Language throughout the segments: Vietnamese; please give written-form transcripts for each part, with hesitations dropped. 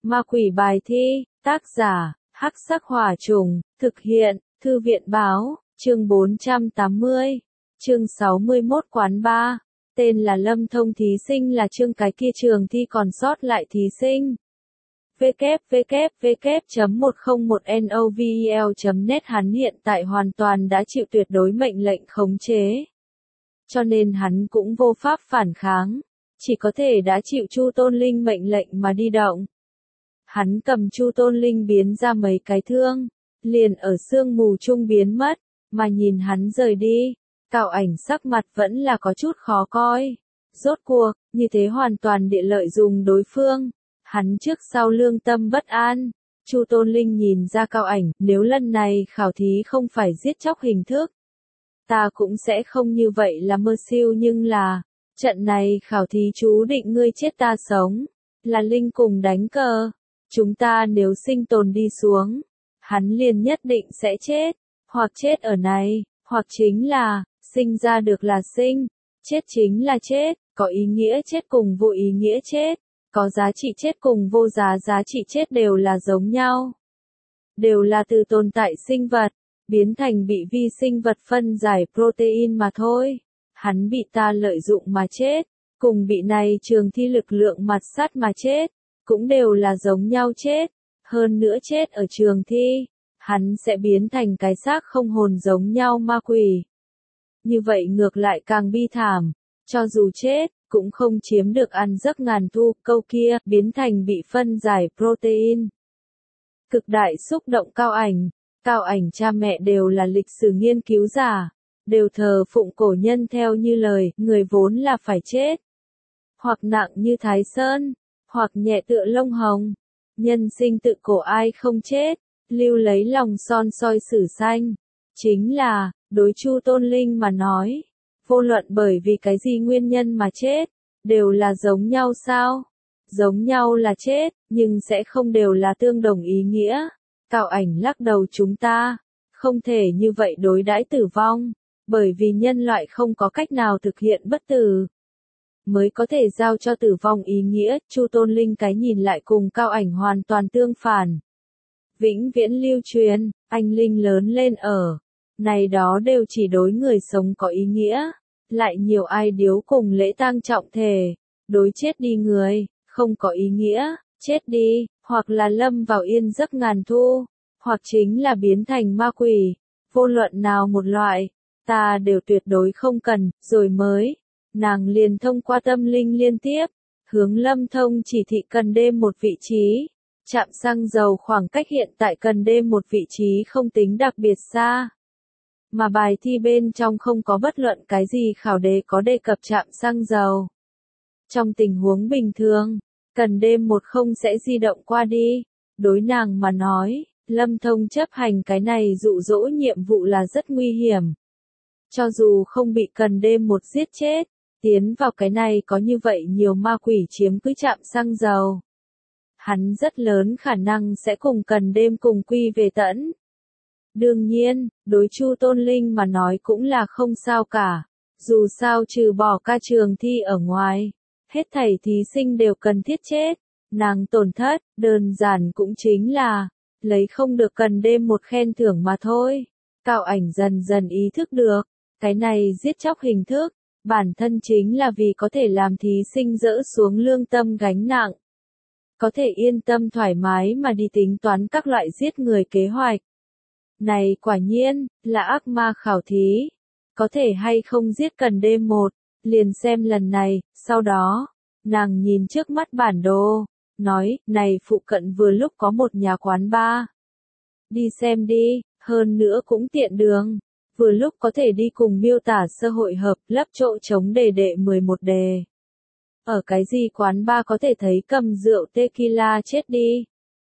Ma quỷ bài thi, tác giả, Hắc Sắc Hỏa Trùng, thực hiện, Thư viện báo, chương 480, chương 61 quán bar, tên là Lâm Thông thí sinh là chương cái kia trường thi còn sót lại thí sinh. www.101novel.net Hắn hiện tại hoàn toàn đã chịu tuyệt đối mệnh lệnh khống chế. Cho nên hắn cũng vô pháp phản kháng, chỉ có thể đã chịu Chu Tôn Linh mệnh lệnh mà đi động. Hắn cầm Chu Tôn Linh biến ra mấy cái thương, liền ở sương mù trung biến mất, mà nhìn hắn rời đi, Cao Ảnh sắc mặt vẫn là có chút khó coi. Rốt cuộc, như thế hoàn toàn địa lợi dùng đối phương, hắn trước sau lương tâm bất an. Chu Tôn Linh nhìn ra Cao Ảnh, nếu lần này khảo thí không phải giết chóc hình thức, ta cũng sẽ không như vậy là mơ siêu, nhưng là, trận này khảo thí chú định ngươi chết ta sống, là Linh cùng đánh cờ. Chúng ta nếu sinh tồn đi xuống, hắn liền nhất định sẽ chết, hoặc chết ở này, hoặc chính là, sinh ra được là sinh, chết chính là chết, có ý nghĩa chết cùng vô ý nghĩa chết, có giá trị chết cùng vô giá trị chết đều là giống nhau. Đều là từ tồn tại sinh vật, biến thành bị vi sinh vật phân giải protein mà thôi. Hắn bị ta lợi dụng mà chết, cùng bị này trường thi lực lượng mặt sắt mà chết, cũng đều là giống nhau chết. Hơn nữa chết ở trường thi, hắn sẽ biến thành cái xác không hồn giống nhau ma quỷ. Như vậy ngược lại càng bi thảm, cho dù chết, cũng không chiếm được ăn giấc ngàn thu, câu kia, biến thành bị phân giải protein. Cực đại xúc động Cao Ảnh cha mẹ đều là lịch sử nghiên cứu giả, đều thờ phụng cổ nhân theo như lời, người vốn là phải chết. Hoặc nặng như Thái Sơn, hoặc nhẹ tựa lông hồng. Nhân sinh tự cổ ai không chết, lưu lấy lòng son soi sử xanh. Chính là, đối Chu Tôn Linh mà nói, vô luận bởi vì cái gì nguyên nhân mà chết, đều là giống nhau sao? Giống nhau là chết, nhưng sẽ không đều là tương đồng ý nghĩa. Cao Ảnh lắc đầu, chúng ta không thể như vậy đối đãi tử vong, bởi vì nhân loại không có cách nào thực hiện bất tử, mới có thể giao cho tử vong ý nghĩa. Chu Tôn Linh cái nhìn lại cùng Cao Ảnh hoàn toàn tương phản. Vĩnh viễn lưu truyền, anh linh lớn lên ở, này đó đều chỉ đối người sống có ý nghĩa, lại nhiều ai điếu cùng lễ tang trọng thể, đối chết đi người, không có ý nghĩa, chết đi, hoặc là lâm vào yên giấc ngàn thu, hoặc chính là biến thành ma quỷ, vô luận nào một loại, ta đều tuyệt đối không cần, rồi mới. Nàng liền thông qua tâm linh liên tiếp, hướng Lâm Thông chỉ thị cần đêm một vị trí. Trạm xăng dầu khoảng cách hiện tại cần đêm một vị trí không tính đặc biệt xa. Mà bài thi bên trong không có bất luận cái gì khảo đề có đề cập trạm xăng dầu. Trong tình huống bình thường, cần đêm một không sẽ di động qua đi. Đối nàng mà nói, Lâm Thông chấp hành cái này dụ dỗ nhiệm vụ là rất nguy hiểm. Cho dù không bị cần đêm một giết chết, tiến vào cái này có như vậy nhiều ma quỷ chiếm cứ trạm xăng dầu, hắn rất lớn khả năng sẽ cùng cần đêm cùng quy về tẫn. Đương nhiên, đối Chu Tôn Linh mà nói cũng là không sao cả, dù sao trừ bỏ ca trường thi ở ngoài, hết thảy thí sinh đều cần thiết chết. Nàng tổn thất, đơn giản cũng chính là, lấy không được cần đêm một khen thưởng mà thôi. Cao Ảnh dần dần ý thức được, cái này giết chóc hình thức, bản thân chính là vì có thể làm thí sinh dỡ xuống lương tâm gánh nặng. Có thể yên tâm thoải mái mà đi tính toán các loại giết người kế hoạch. Này quả nhiên, là ác ma khảo thí. Có thể hay không giết cần đêm một, liền xem lần này. Sau đó, nàng nhìn trước mắt bản đồ, nói, này phụ cận vừa lúc có một nhà quán bar. Đi xem đi, hơn nữa cũng tiện đường. Vừa lúc có thể đi cùng miêu tả sơ hội hợp, lấp chỗ trống đệ 11 đề. Ở cái gì quán bar có thể thấy cầm rượu tequila chết đi.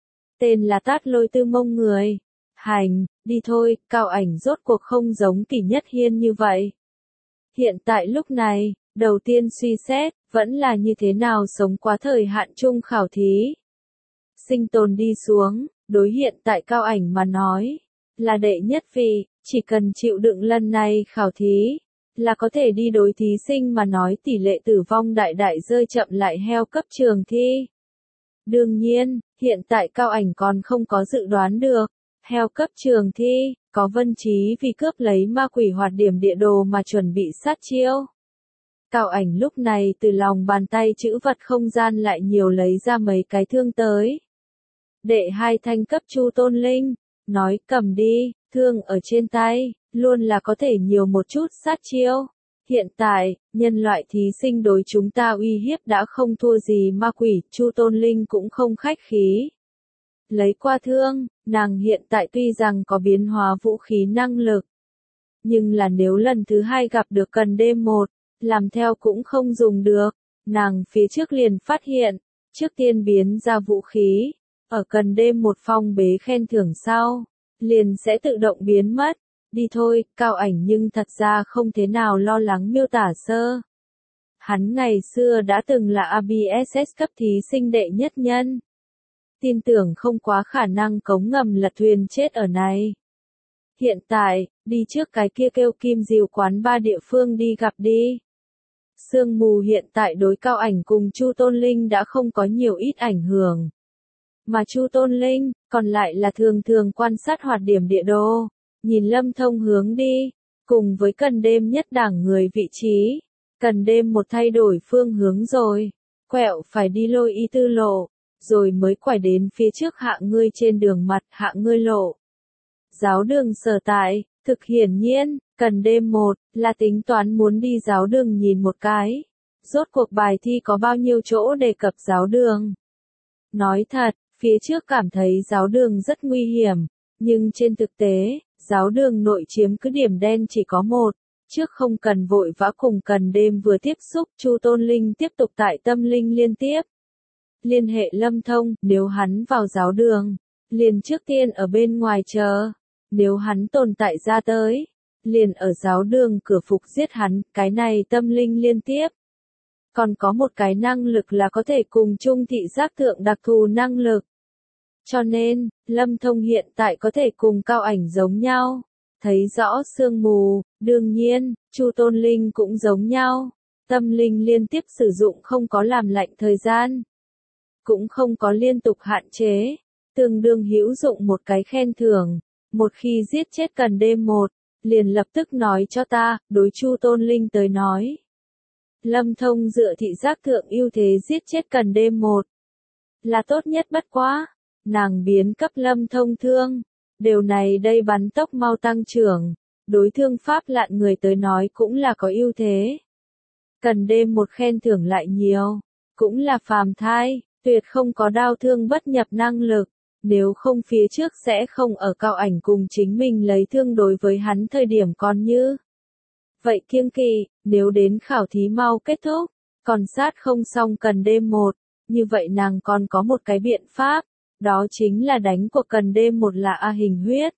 Tên là Tát Lôi Tư Mông người. Hành, đi thôi. Cao Ảnh rốt cuộc không giống Kỷ Nhất Hiên như vậy. Hiện tại lúc này, đầu tiên suy xét, vẫn là như thế nào sống quá thời hạn chung khảo thí. Sinh tồn đi xuống, đối hiện tại Cao Ảnh mà nói, là đệ nhất vị, chỉ cần chịu đựng lần này khảo thí, là có thể đi đối thí sinh mà nói tỷ lệ tử vong đại đại rơi chậm lại heo cấp trường thi. Đương nhiên, hiện tại Cao Ảnh còn không có dự đoán được. Heo cấp trường thi, có Vân Trí vì cướp lấy ma quỷ hoạt điểm địa đồ mà chuẩn bị sát chiêu. Cao Ảnh lúc này từ lòng bàn tay chữ vật không gian lại nhiều lấy ra mấy cái thương tới. Đệ 2 thanh cấp Chu Tôn Linh, nói cầm đi, thương ở trên tay, luôn là có thể nhiều một chút sát chiêu. Hiện tại, nhân loại thí sinh đối chúng ta uy hiếp đã không thua gì ma quỷ, Chu Tôn Linh cũng không khách khí. Lấy qua thương, nàng hiện tại tuy rằng có biến hóa vũ khí năng lực. Nhưng là nếu lần thứ 2 gặp được cần D1, làm theo cũng không dùng được. Nàng phía trước liền phát hiện, trước tiên biến ra vũ khí, ở cần D1 phong bế khen thưởng sau, liền sẽ tự động biến mất. Đi thôi, Cao Ảnh nhưng thật ra không thế nào lo lắng miêu tả sơ. Hắn ngày xưa đã từng là ABSS cấp thí sinh đệ nhất nhân. Tin tưởng không quá khả năng cống ngầm lật thuyền chết ở này. Hiện tại, đi trước cái kia kêu Kim Diều quán ba địa phương đi gặp đi. Sương mù hiện tại đối Cao Ảnh cùng Chu Tôn Linh đã không có nhiều ít ảnh hưởng. Mà Chu Tôn Linh, còn lại là thường thường quan sát hoạt điểm địa đồ, nhìn Lâm Thông hướng đi, cùng với cần đêm nhất đảng người vị trí. Cần đêm một thay đổi phương hướng rồi, quẹo phải đi Lôi Y Tư lộ, rồi mới quải đến phía trước Hạ Ngươi trên đường mặt Hạ Ngươi lộ. Giáo đường sở tại, thực hiển nhiên, cần đêm một, là tính toán muốn đi giáo đường nhìn một cái. Rốt cuộc bài thi có bao nhiêu chỗ đề cập giáo đường. Nói thật, phía trước cảm thấy giáo đường rất nguy hiểm, nhưng trên thực tế, giáo đường nội chiếm cứ điểm đen chỉ có một. Trước không cần vội vã cùng cần đêm vừa tiếp xúc, Chu Tôn Linh tiếp tục tại tâm linh liên tiếp. Liên hệ Lâm Thông, nếu hắn vào giáo đường, liền trước tiên ở bên ngoài chờ. Nếu hắn tồn tại ra tới, liền ở giáo đường cửa phục giết hắn, cái này tâm linh liên tiếp. Còn có một cái năng lực là có thể cùng chung thị giác thượng đặc thù năng lực. Cho nên, Lâm Thông hiện tại có thể cùng Cao Ảnh giống nhau. Thấy rõ sương mù, đương nhiên, Chu Tôn Linh cũng giống nhau. Tâm linh liên tiếp sử dụng không có làm lạnh thời gian. Cũng không có liên tục hạn chế. Tương đương hữu dụng một cái khen thưởng. Một khi giết chết cần D1, liền lập tức nói cho ta, đối Chu Tôn Linh tới nói. Lâm Thông dựa thị giác thượng ưu thế giết chết cần D1. Là tốt nhất bất quá. Nàng biến cấp Lâm Thông thương. Điều này đây bắn tốc mau tăng trưởng. Đối thương pháp lạn người tới nói cũng là có ưu thế. Cần D1 khen thưởng lại nhiều. Cũng là phàm thai, tuyệt không có đao thương bất nhập năng lực. Nếu không phía trước sẽ không ở Cao Ảnh cùng chính mình lấy thương đối với hắn thời điểm còn như. Vậy kiêng kỵ, nếu đến khảo thí mau kết thúc, còn sát không xong cần D1, như vậy nàng còn có một cái biện pháp, đó chính là đánh cuộc cần D1 là A hình huyết.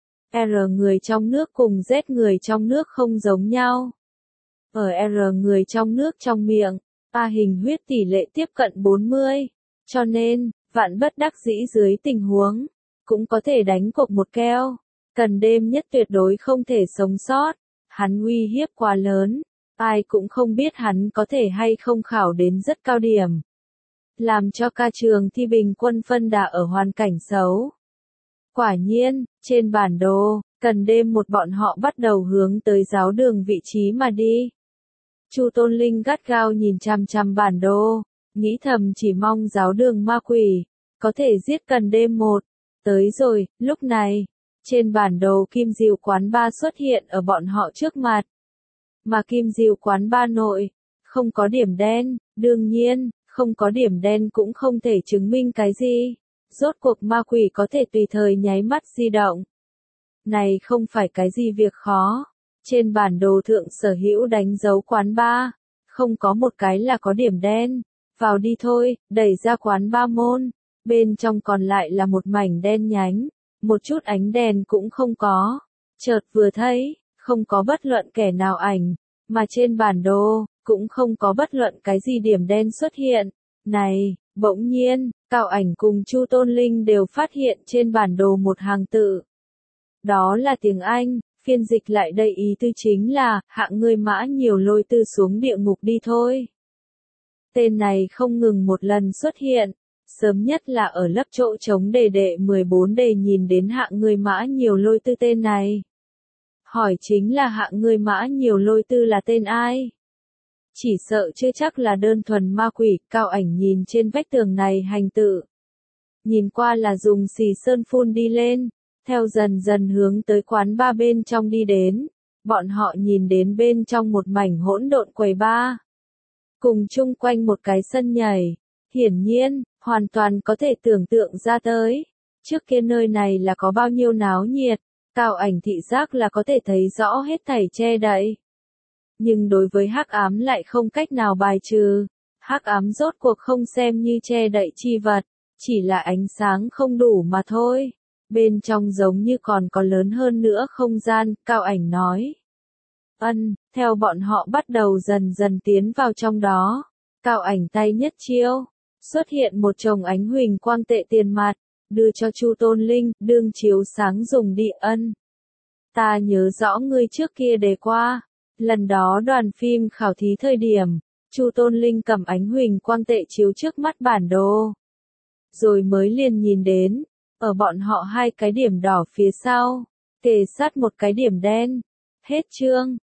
R người trong nước cùng Z người trong nước không giống nhau. Ở R người trong nước trong miệng, A hình huyết tỷ lệ tiếp cận 40, cho nên, vạn bất đắc dĩ dưới tình huống, cũng có thể đánh cuộc một keo. Cần đêm nhất tuyệt đối không thể sống sót, hắn uy hiếp quá lớn, ai cũng không biết hắn có thể hay không khảo đến rất cao điểm. Làm cho ca trường thi bình quân phân đà ở hoàn cảnh xấu. Quả nhiên, trên bản đồ, cần đêm một bọn họ bắt đầu hướng tới giáo đường vị trí mà đi. Chu Tôn Linh gắt gao nhìn chằm chằm bản đồ, nghĩ thầm chỉ mong giáo đường ma quỷ, có thể giết cần D1. Tới rồi, lúc này, trên bản đồ Kim Diều quán ba xuất hiện ở bọn họ trước mặt. Mà Kim Diều quán ba nội, không có điểm đen, đương nhiên, không có điểm đen cũng không thể chứng minh cái gì. Rốt cuộc ma quỷ có thể tùy thời nháy mắt di động. Này không phải cái gì việc khó. Trên bản đồ thượng sở hữu đánh dấu quán ba, không có một cái là có điểm đen. Vào đi thôi, đẩy ra quán ba môn. Bên trong còn lại là một mảnh đen nhánh. Một chút ánh đèn cũng không có. Chợt vừa thấy, không có bất luận kẻ nào ảnh. Mà trên bản đồ, cũng không có bất luận cái gì điểm đen xuất hiện. Này, bỗng nhiên, Cao Ảnh cùng Chu Tôn Linh đều phát hiện trên bản đồ một hàng tự. Đó là tiếng Anh, phiên dịch lại đây ý tư chính là, hạng ngươi mã nhiều lôi tư xuống địa ngục đi thôi. Tên này không ngừng một lần xuất hiện, Sớm nhất là ở lấp chỗ trống đề đệ 14 đề nhìn đến hạng người Mã Nhiều Lôi Tư tên này. Hỏi chính là hạng người Mã Nhiều Lôi Tư là tên ai? Chỉ sợ chưa chắc là đơn thuần ma quỷ, Cao Ảnh nhìn trên vách tường này hành tự. Nhìn qua là dùng xì sơn phun đi lên, theo dần dần hướng tới quán ba bên trong đi đến. Bọn họ nhìn đến bên trong một mảnh hỗn độn quầy bar. Cùng chung quanh một cái sân nhảy. Hiển nhiên, hoàn toàn có thể tưởng tượng ra tới. Trước kia nơi này là có bao nhiêu náo nhiệt, Cao Ảnh thị giác là có thể thấy rõ hết thảy che đậy. Nhưng đối với hắc ám lại không cách nào bài trừ. Hắc ám rốt cuộc không xem như che đậy chi vật, chỉ là ánh sáng không đủ mà thôi. Bên trong giống như còn có lớn hơn nữa không gian, Cao Ảnh nói. Theo bọn họ bắt đầu dần dần tiến vào trong đó. Cao Ảnh tay nhất chiêu, xuất hiện một chồng ánh huỳnh quang tệ tiền mặt, đưa cho Chu Tôn Linh, đương chiếu sáng dùng đi. Ta nhớ rõ ngươi trước kia đề qua. Lần đó đoàn phim khảo thí thời điểm, Chu Tôn Linh cầm ánh huỳnh quang tệ chiếu trước mắt bản đồ. Rồi mới liền nhìn đến, ở bọn họ hai cái điểm đỏ phía sau, kề sát một cái điểm đen. Hết chương.